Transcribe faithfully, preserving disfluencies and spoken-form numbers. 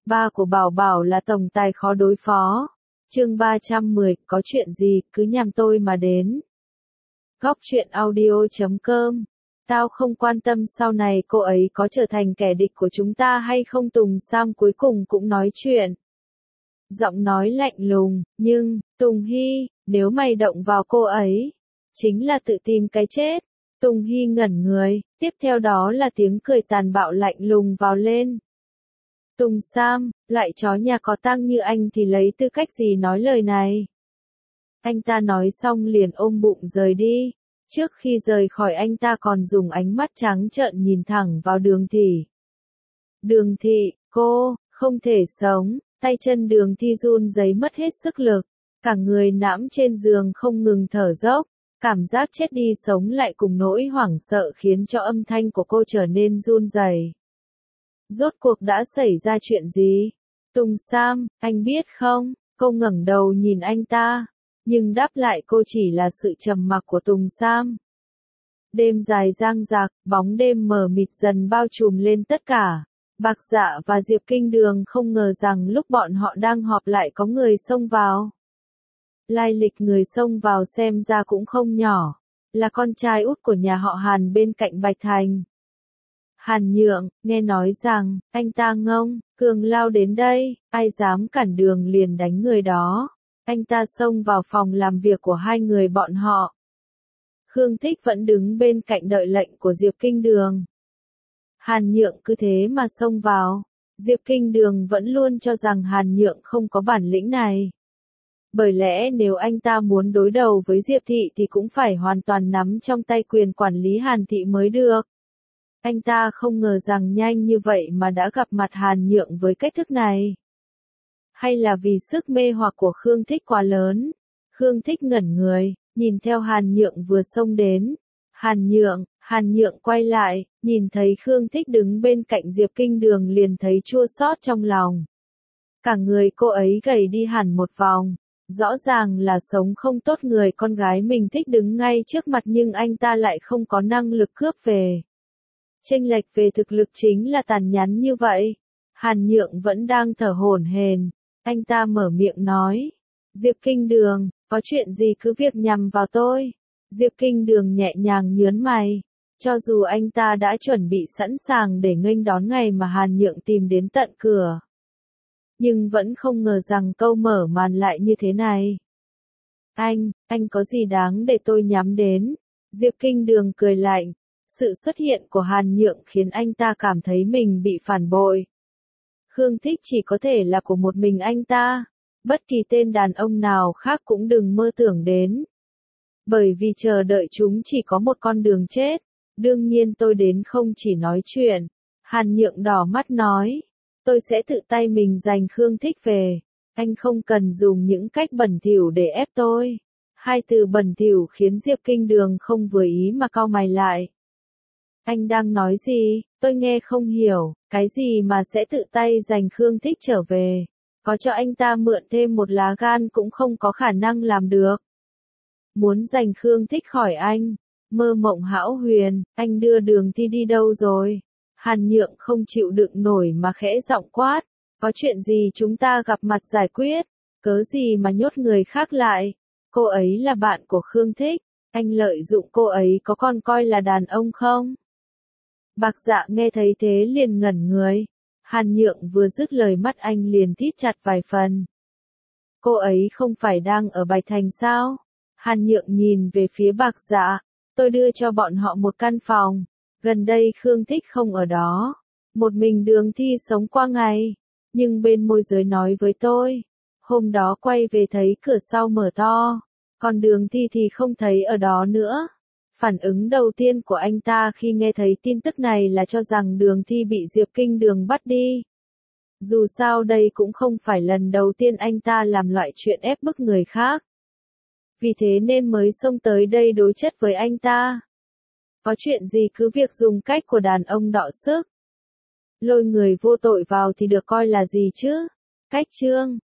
Ba của Bảo Bảo là tổng tài khó đối phó. Chương ba trăm mười, có chuyện gì, cứ nhằm tôi mà đến. Góc truyện audio chấm com. Tao không quan tâm sau này cô ấy có trở thành kẻ địch của chúng ta hay không. Tùng Sam cuối cùng cũng nói chuyện. Giọng nói lạnh lùng, nhưng, Tùng Hy, nếu mày động vào cô ấy, chính là tự tìm cái chết. Tùng Hy ngẩn người, tiếp theo đó là tiếng cười tàn bạo lạnh lùng vào lên. Tùng Sam, loại chó nhà có tang như anh thì lấy tư cách gì nói lời này? Anh ta nói xong liền ôm bụng rời đi. Trước khi rời khỏi anh ta còn dùng ánh mắt trắng trợn nhìn thẳng vào Đường Thị. Đường Thị, cô, không thể sống, tay chân Đường Thị run rẩy mất hết sức lực. Cả người nãm trên giường không ngừng thở dốc. Cảm giác chết đi sống lại cùng nỗi hoảng sợ khiến cho âm thanh của cô trở nên run rẩy. Rốt cuộc đã xảy ra chuyện gì? Tùng Sam, anh biết không? Cô ngẩng đầu nhìn anh ta, nhưng đáp lại cô chỉ là sự trầm mặc của Tùng Sam. Đêm dài dang dạc, bóng đêm mờ mịt dần bao trùm lên tất cả. Bạc Dạ và Diệp Kinh Đường không ngờ rằng lúc bọn họ đang họp lại có người xông vào. Lai lịch người xông vào xem ra cũng không nhỏ, là con trai út của nhà họ Hàn bên cạnh Bạch Thành. Hàn Nhượng, nghe nói rằng, anh ta ngông, cường lao đến đây, ai dám cản đường liền đánh người đó. Anh ta xông vào phòng làm việc của hai người bọn họ. Khương Thích vẫn đứng bên cạnh đợi lệnh của Diệp Kinh Đường. Hàn Nhượng cứ thế mà xông vào. Diệp Kinh Đường vẫn luôn cho rằng Hàn Nhượng không có bản lĩnh này. Bởi lẽ nếu anh ta muốn đối đầu với Diệp Thị thì cũng phải hoàn toàn nắm trong tay quyền quản lý Hàn Thị mới được. Anh ta không ngờ rằng nhanh như vậy mà đã gặp mặt Hàn Nhượng với cách thức này. Hay là vì sức mê hoặc của Khương Thích quá lớn? Khương Thích ngẩn người, nhìn theo Hàn Nhượng vừa xông đến. Hàn Nhượng, Hàn Nhượng quay lại, nhìn thấy Khương Thích đứng bên cạnh Diệp Kinh Đường liền thấy chua xót trong lòng. Cả người cô ấy gầy đi hẳn một vòng. Rõ ràng là sống không tốt, người con gái mình thích đứng ngay trước mặt nhưng anh ta lại không có năng lực cướp về. Chênh lệch về thực lực chính là tàn nhẫn như vậy. Hàn Nhượng vẫn đang thở hổn hển, anh ta mở miệng nói. Diệp Kinh Đường, có chuyện gì cứ việc nhằm vào tôi. Diệp Kinh Đường nhẹ nhàng nhớn mày. Cho dù anh ta đã chuẩn bị sẵn sàng để nghênh đón ngày mà Hàn Nhượng tìm đến tận cửa. Nhưng vẫn không ngờ rằng câu mở màn lại như thế này. Anh, anh có gì đáng để tôi nhắm đến? Diệp Kinh Đường cười lạnh. Sự xuất hiện của Hàn Nhượng khiến anh ta cảm thấy mình bị phản bội. Khương Thích chỉ có thể là của một mình anh ta. Bất kỳ tên đàn ông nào khác cũng đừng mơ tưởng đến. Bởi vì chờ đợi chúng chỉ có một con đường chết. Đương nhiên tôi đến không chỉ nói chuyện. Hàn Nhượng đỏ mắt nói. Tôi sẽ tự tay mình giành Khương Thích về. Anh không cần dùng những cách bẩn thỉu để ép tôi. Hai từ bẩn thỉu khiến Diệp Kinh Đường không vừa ý mà cau mày lại. Anh đang nói gì? Tôi nghe không hiểu. Cái gì mà sẽ tự tay giành Khương Thích trở về? Có cho anh ta mượn thêm một lá gan cũng không có khả năng làm được. Muốn giành Khương Thích khỏi anh. Mơ mộng hão huyền, anh đưa Đường Thi đi đâu rồi? Hàn Nhượng không chịu đựng nổi mà khẽ giọng quát. Có chuyện gì chúng ta gặp mặt giải quyết? Cớ gì mà nhốt người khác lại? Cô ấy là bạn của Khương Thích. Anh lợi dụng cô ấy có còn coi là đàn ông không? Bạc Dạ nghe thấy thế liền ngẩn người. Hàn Nhượng vừa dứt lời mắt anh liền thít chặt vài phần. Cô ấy không phải đang ở Bạch Thành sao? Hàn Nhượng nhìn về phía Bạc Dạ. Tôi đưa cho bọn họ một căn phòng. Gần đây Khương Thích không ở đó. Một mình Đường Thi sống qua ngày. Nhưng bên môi giới nói với tôi. Hôm đó quay về thấy cửa sau mở to. Còn Đường Thi thì không thấy ở đó nữa. Phản ứng đầu tiên của anh ta khi nghe thấy tin tức này là cho rằng Đường Thi bị Diệp Kinh Đường bắt đi. Dù sao đây cũng không phải lần đầu tiên anh ta làm loại chuyện ép bức người khác. Vì thế nên mới xông tới đây đối chất với anh ta. Có chuyện gì cứ việc dùng cách của đàn ông đọ sức. Lôi người vô tội vào thì được coi là gì chứ? Cách chương